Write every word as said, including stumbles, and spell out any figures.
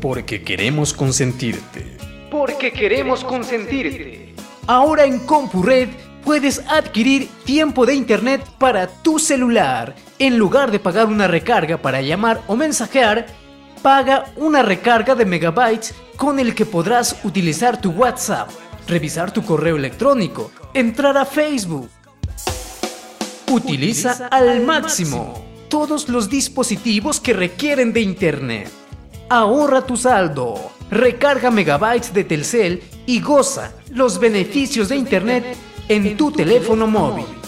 Porque queremos consentirte. Porque queremos consentirte. Ahora en CompuRed puedes adquirir tiempo de internet para tu celular. En lugar de pagar una recarga para llamar o mensajear, paga una recarga de megabytes con el que podrás utilizar tu WhatsApp, revisar tu correo electrónico, entrar a Facebook. Utiliza al máximo todos los dispositivos que requieren de internet. Ahorra tu saldo, recarga megabytes de Telcel y goza los beneficios de internet en tu teléfono móvil.